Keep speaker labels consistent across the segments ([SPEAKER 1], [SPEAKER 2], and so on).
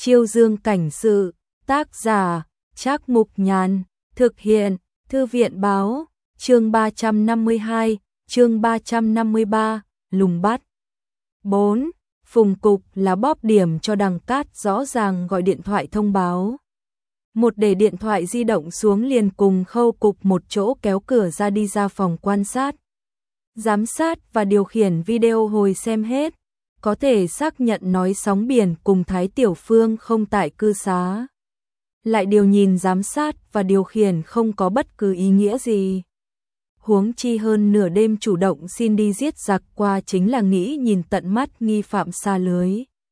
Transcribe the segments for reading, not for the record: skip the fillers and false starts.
[SPEAKER 1] Chiêu Dương cảnh sự, tác giả, Trác Mục Nhàn, thực hiện, Thư viện báo, chương 352, chương 353, lùng bắt. 4. Phùng Cục là bóp điểm cho Đằng Cát rõ ràng gọi điện thoại thông báo. Một để điện thoại di động xuống liền cùng Khâu Cục một chỗ kéo cửa ra đi ra phòng quan sát. Giám sát và điều khiển video hồi xem hết. Có thể xác nhận nói sóng biển cùng Thái Tiểu Phương không tại cư xá. Lại điều nhìn giám sát và điều khiển không có bất cứ ý nghĩa gì. Huống chi hơn nửa đêm chủ động xin đi giết giặc qua chính là nghĩ nhìn tận mắt nghi phạm xa lưới.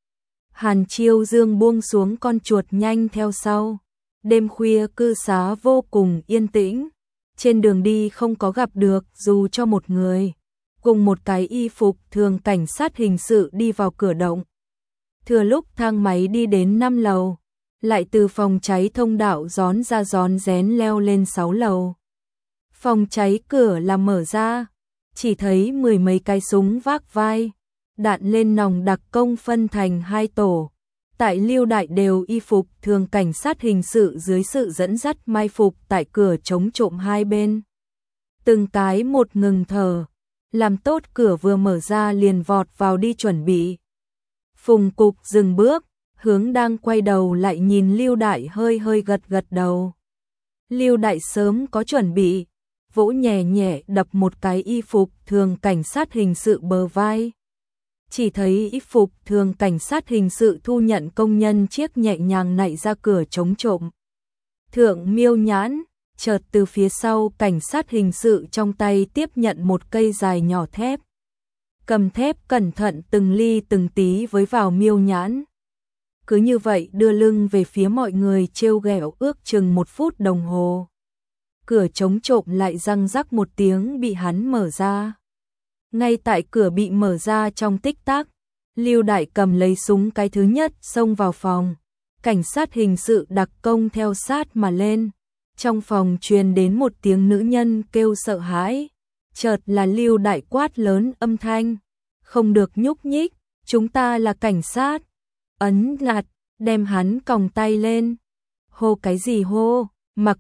[SPEAKER 1] Hàn Chiêu Dương buông xuống con chuột nhanh theo sau. Đêm khuya cư xá vô cùng yên tĩnh. Trên đường đi không có gặp được dù cho một người. Cùng một cái y phục thường cảnh sát hình sự đi vào cửa động. Thừa lúc thang máy đi đến 5 lầu, lại từ phòng cháy thông đạo gión ra gión rén leo lên 6 lầu. Phòng cháy cửa là mở ra, chỉ thấy mười mấy cái súng vác vai, đạn lên nòng đặc công phân thành 2 tổ. Tại Lưu Đại đều y phục thường cảnh sát hình sự dưới sự dẫn dắt mai phục tại cửa chống trộm hai bên. Từng cái một ngừng thở. Làm tốt cửa vừa mở ra liền vọt vào đi chuẩn bị. Phùng Cục dừng bước, hướng đang quay đầu lại nhìn Lưu Đại hơi hơi gật đầu. Lưu Đại sớm có chuẩn bị, vỗ nhẹ nhẹ đập một cái y phục thường cảnh sát hình sự bờ vai. Chỉ thấy y phục thường cảnh sát hình sự thu nhận công nhân chiếc nhẹ nhàng nạy ra cửa chống trộm. Thượng Miêu Nhãn chợt từ phía sau cảnh sát hình sự trong tay tiếp nhận một cây dài nhỏ thép. Cầm thép cẩn thận từng ly từng tí với vào Miêu Nhãn. Cứ như vậy đưa lưng về phía mọi người trêu ghẹo ước chừng 1 phút đồng hồ. Cửa chống trộm lại răng rắc một tiếng bị hắn mở ra. Ngay tại cửa bị mở ra trong tích tắc, Lưu Đại cầm lấy súng cái thứ nhất xông vào phòng. Cảnh sát hình sự đặc công theo sát mà lên. Trong phòng truyền đến một tiếng nữ nhân kêu sợ hãi, chợt là Lưu Đại quát lớn âm thanh, không được nhúc nhích, chúng ta là cảnh sát. Ấn nạt, đem hắn còng tay lên. Hô cái gì hô, mặc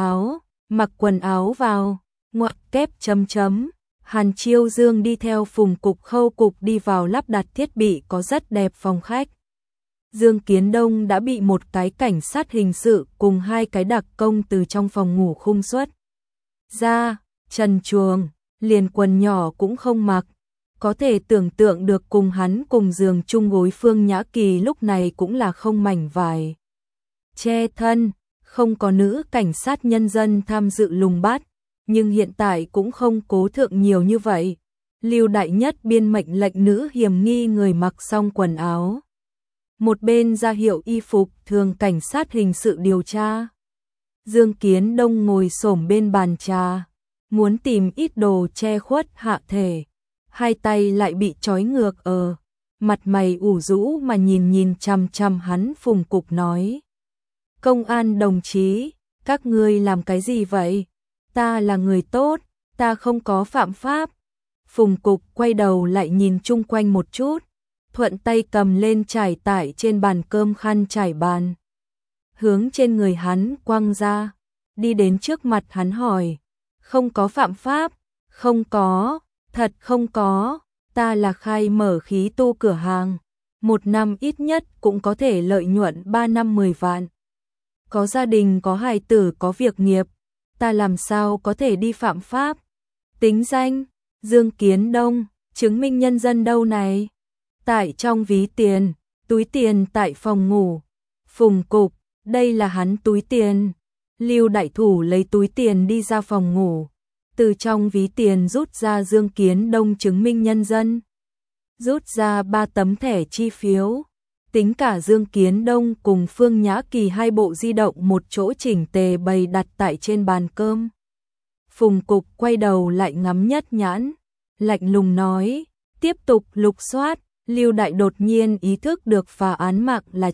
[SPEAKER 1] quần áo vào, ngoặc kép chấm chấm. Hàn Chiêu Dương đi theo Phùng Cục Khâu Cục đi vào lắp đặt thiết bị có rất đẹp phòng khách. Dương Kiến Đông đã bị một cái cảnh sát hình sự cùng 2 cái đặc công từ trong phòng ngủ khung xuất ra, trần truồng, liền quần nhỏ cũng không mặc. Có thể tưởng tượng được cùng hắn cùng giường chung gối Phương Nhã Kỳ lúc này cũng là không mảnh vải che thân, không có nữ cảnh sát nhân dân tham dự lùng bắt, nhưng hiện tại cũng không cố thượng nhiều như vậy. Lưu Đại nhất biên mệnh lệnh nữ hiểm nghi người mặc xong quần áo. Một bên ra hiệu y phục thường cảnh sát hình sự điều tra. Dương Kiến Đông ngồi xổm bên bàn trà, muốn tìm ít đồ che khuất hạ thể. 2 tay lại bị trói ngược mặt mày ủ rũ mà nhìn chằm chằm hắn. Phùng Cục nói: Công an đồng chí, các ngươi làm cái gì vậy? Ta là người tốt, ta không có phạm pháp. Phùng Cục quay đầu lại nhìn chung quanh một chút. Thuận tay cầm lên trải tải trên bàn cơm khăn trải bàn. Hướng trên người hắn quăng ra. Đi đến trước mặt hắn hỏi. Không có phạm pháp. Không có. Thật không có. Ta là khai mở khí tu cửa hàng. 1 năm ít nhất cũng có thể lợi nhuận 3 năm 10 vạn. Có gia đình, có hài tử, có việc nghiệp. Ta làm sao có thể đi phạm pháp? Tính danh, Dương Kiến Đông, chứng minh nhân dân đâu này? Tại trong ví tiền, túi tiền tại phòng ngủ. Phùng Cục, đây là hắn túi tiền. Lưu Đại thủ lấy túi tiền đi ra phòng ngủ. Từ trong ví tiền rút ra Dương Kiến Đông chứng minh nhân dân. Rút ra 3 tấm thẻ chi phiếu. Tính cả Dương Kiến Đông cùng Phương Nhã Kỳ 2 bộ di động một chỗ chỉnh tề bày đặt tại trên bàn cơm. Phùng Cục quay đầu lại ngắm Nhất Nhãn, lạnh lùng nói, tiếp tục lục soát. Lưu Đại đột nhiên ý thức được phá án mạng là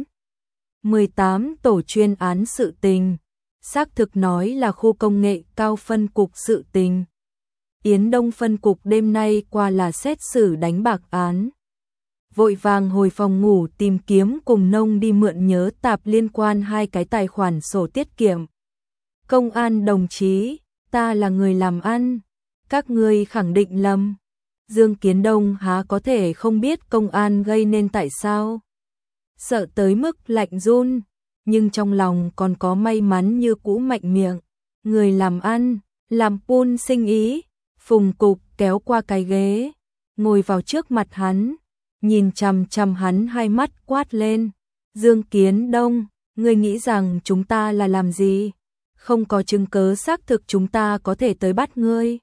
[SPEAKER 1] 18 tổ chuyên án sự tình, xác thực nói là khu công nghệ cao phân cục sự tình. Yến Đông phân cục đêm nay qua là xét xử đánh bạc án. vội vàng hồi phòng ngủ tìm kiếm cùng nông đi mượn nhớ tạp liên quan 2 cái tài khoản sổ tiết kiệm. Công an đồng chí, ta là người làm ăn, các ngươi khẳng định lầm. Dương Kiến Đông há có thể không biết công an gây nên tại sao. Sợ tới mức lạnh run, nhưng trong lòng còn có may mắn như cũ mạnh miệng. Người làm ăn, làm pool sinh ý. Phùng Cục kéo qua cái ghế, ngồi vào trước mặt hắn, nhìn chằm chằm hắn hai mắt quát lên. Dương Kiến Đông, ngươi nghĩ rằng chúng ta là làm gì? Không có chứng cứ xác thực chúng ta có thể tới bắt ngươi.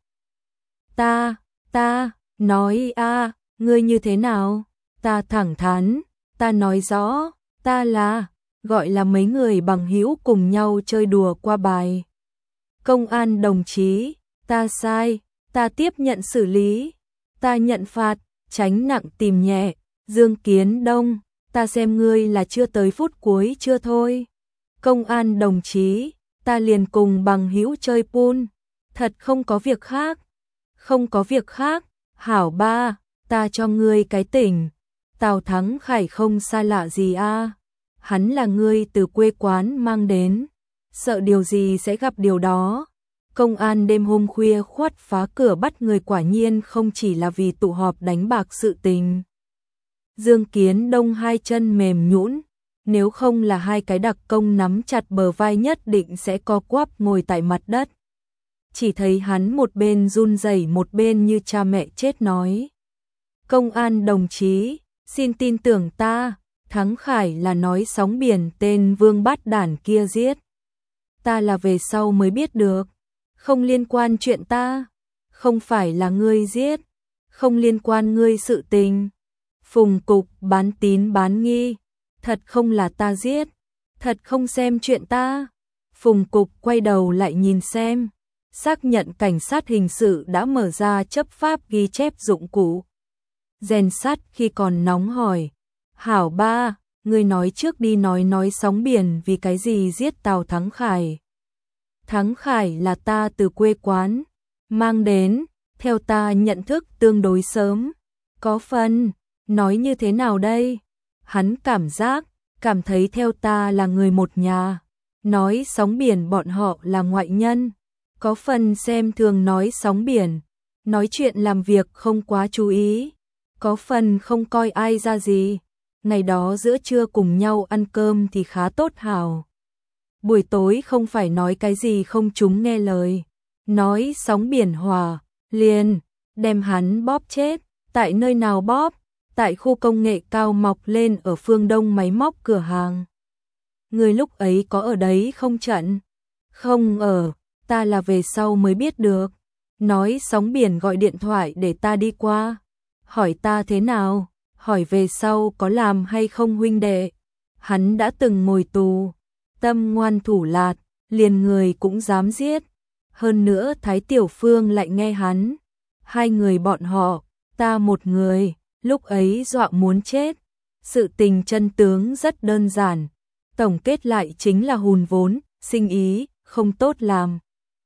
[SPEAKER 1] Ta, nói ngươi như thế nào? Ta thẳng thắn, ta nói rõ, ta là, gọi là mấy người bằng hữu cùng nhau chơi đùa qua bài. Công an đồng chí, ta sai, ta tiếp nhận xử lý, ta nhận phạt, tránh nặng tìm nhẹ. Dương Kiến Đông, ta xem ngươi là chưa tới phút cuối chưa thôi. Công an đồng chí, ta liền cùng bằng hữu chơi pool, thật không có việc khác. Không có việc khác, hảo ba, ta cho ngươi cái tỉnh. Tào Thắng Khải không xa lạ gì a, hắn là ngươi từ quê quán mang đến, sợ điều gì sẽ gặp điều đó. Công an đêm hôm khuya khoắt phá cửa bắt người quả nhiên không chỉ là vì tụ họp đánh bạc sự tình. Dương Kiến Đông hai chân mềm nhũn, nếu không là hai cái đặc công nắm chặt bờ vai nhất định sẽ co quắp ngồi tại mặt đất. Chỉ thấy hắn một bên run rẩy một bên như cha mẹ chết nói. Công an đồng chí, xin tin tưởng ta, Thắng Khải là nói sóng biển tên Vương Bát Đản kia giết. Ta là về sau mới biết được, không liên quan chuyện ta, không phải là ngươi giết, không liên quan ngươi sự tình. Phùng Cục bán tín bán nghi, thật không là ta giết, thật không xem chuyện ta. Phùng Cục quay đầu lại nhìn xem, xác nhận cảnh sát hình sự đã mở ra chấp pháp ghi chép dụng cụ. Rèn sắt khi còn nóng hỏi, hảo ba, ngươi nói trước đi, nói sóng biển vì cái gì giết Tào Thắng Khải. Thắng Khải là ta từ quê quán mang đến, theo ta nhận thức tương đối sớm. Có phần, nói như thế nào đây? Hắn cảm thấy theo ta là người một nhà, nói sóng biển bọn họ là ngoại nhân. Có phần xem thường nói sóng biển, nói chuyện làm việc không quá chú ý. Có phần không coi ai ra gì, ngày đó giữa trưa cùng nhau ăn cơm thì khá tốt hảo. Buổi tối không phải nói cái gì không chúng nghe lời, nói sóng biển hòa, liền, đem hắn bóp chết. Tại nơi nào bóp? Tại khu công nghệ cao mọc lên ở phương Đông máy móc cửa hàng. Người lúc ấy có ở đấy không trận? Không ở, ta là về sau mới biết được. Nói sóng biển gọi điện thoại để ta đi qua. Hỏi ta thế nào? Hỏi về sau có làm hay không huynh đệ? Hắn đã từng ngồi tù, tâm ngoan thủ lạt, liền người cũng dám giết. Hơn nữa Thái Tiểu Phương lại nghe hắn. Hai người bọn họ, ta một người, lúc ấy dọa muốn chết. Sự tình chân tướng rất đơn giản. Tổng kết lại chính là hùn vốn, sinh ý, không tốt làm.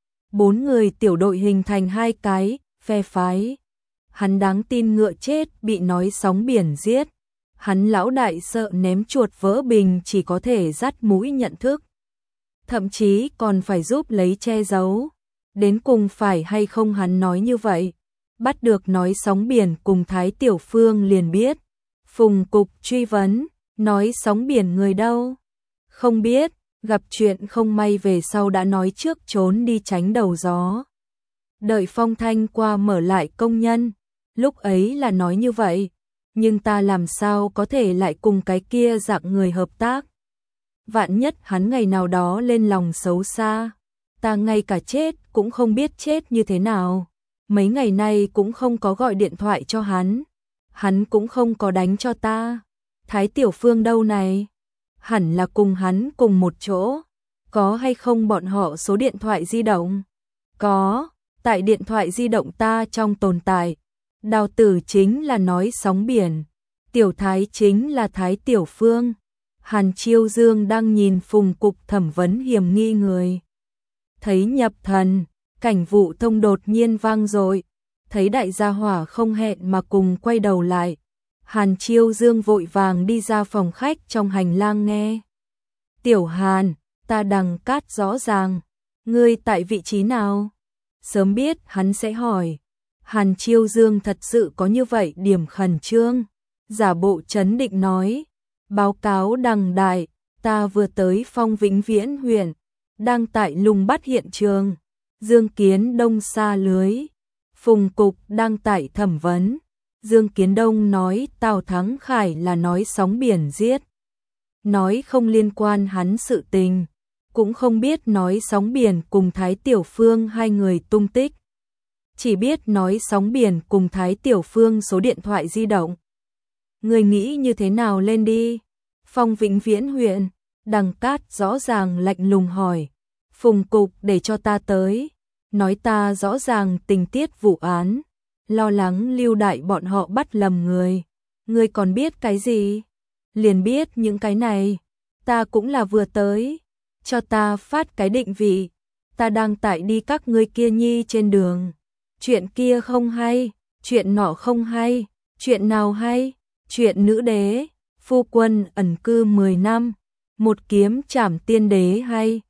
[SPEAKER 1] 4 người tiểu đội hình thành 2 cái, phe phái. Hắn đáng tin ngựa chết bị nói sóng biển giết. Hắn lão đại sợ ném chuột vỡ bình chỉ có thể dắt mũi nhận thức. Thậm chí còn phải giúp lấy che giấu. Đến cùng phải hay không hắn nói như vậy. Bắt được nói sóng biển cùng Thái Tiểu Phương liền biết. Phùng Cục truy vấn, nói sóng biển người đâu? Không biết, gặp chuyện không may về sau đã nói trước trốn đi tránh đầu gió. Đợi phong thanh qua mở lại công nhân, lúc ấy là nói như vậy, nhưng ta làm sao có thể lại cùng cái kia dạng người hợp tác. Vạn nhất hắn ngày nào đó lên lòng xấu xa, ta ngay cả chết cũng không biết chết như thế nào. Mấy ngày nay cũng không có gọi điện thoại cho hắn cũng không có đánh cho ta. Thái Tiểu Phương đâu này? Hẳn là cùng hắn cùng một chỗ. Có hay không bọn họ số điện thoại di động? Có, tại điện thoại di động ta trong tồn tại. Đào Tử chính là nói sóng biển, Tiểu Thái chính là Thái Tiểu Phương. Hàn Chiêu Dương đang nhìn Phùng Cục thẩm vấn hiểm nghi người. Thấy nhập thần, cảnh vụ thông đột nhiên vang dội, thấy đại gia hỏa không hẹn mà cùng quay đầu lại. Hàn Chiêu Dương vội vàng đi ra phòng khách trong hành lang nghe. Tiểu Hàn, ta Đằng Cát rõ ràng, ngươi tại vị trí nào? Sớm biết hắn sẽ hỏi. Hàn Chiêu Dương thật sự có như vậy điểm khẩn trương. Giả bộ trấn định nói, báo cáo Đằng đại, ta vừa tới Phong Vĩnh Viễn huyện, đang tại lùng bắt hiện trường. Dương Kiến Đông xa lưới, Phùng Cục đang tại thẩm vấn. Dương Kiến Đông nói Tào Thắng Khải là nói sóng biển giết. Nói không liên quan hắn sự tình, cũng không biết nói sóng biển cùng Thái Tiểu Phương hai người tung tích. Chỉ biết nói sóng biển cùng Thái Tiểu Phương số điện thoại di động. Người nghĩ như thế nào lên đi? Phong Vĩnh Viễn huyện, Đằng Cát rõ ràng lạnh lùng hỏi. Phùng Cục để cho ta tới, nói ta rõ ràng tình tiết vụ án, lo lắng Lưu Đại bọn họ bắt lầm người. Ngươi còn biết cái gì? Liền biết những cái này, ta cũng là vừa tới, cho ta phát cái định vị, ta đang tại đi các ngươi kia nhi trên đường. Chuyện kia không hay, chuyện nọ không hay, chuyện nào hay? Chuyện nữ đế, phu quân ẩn cư 10 năm, một kiếm trảm tiên đế hay?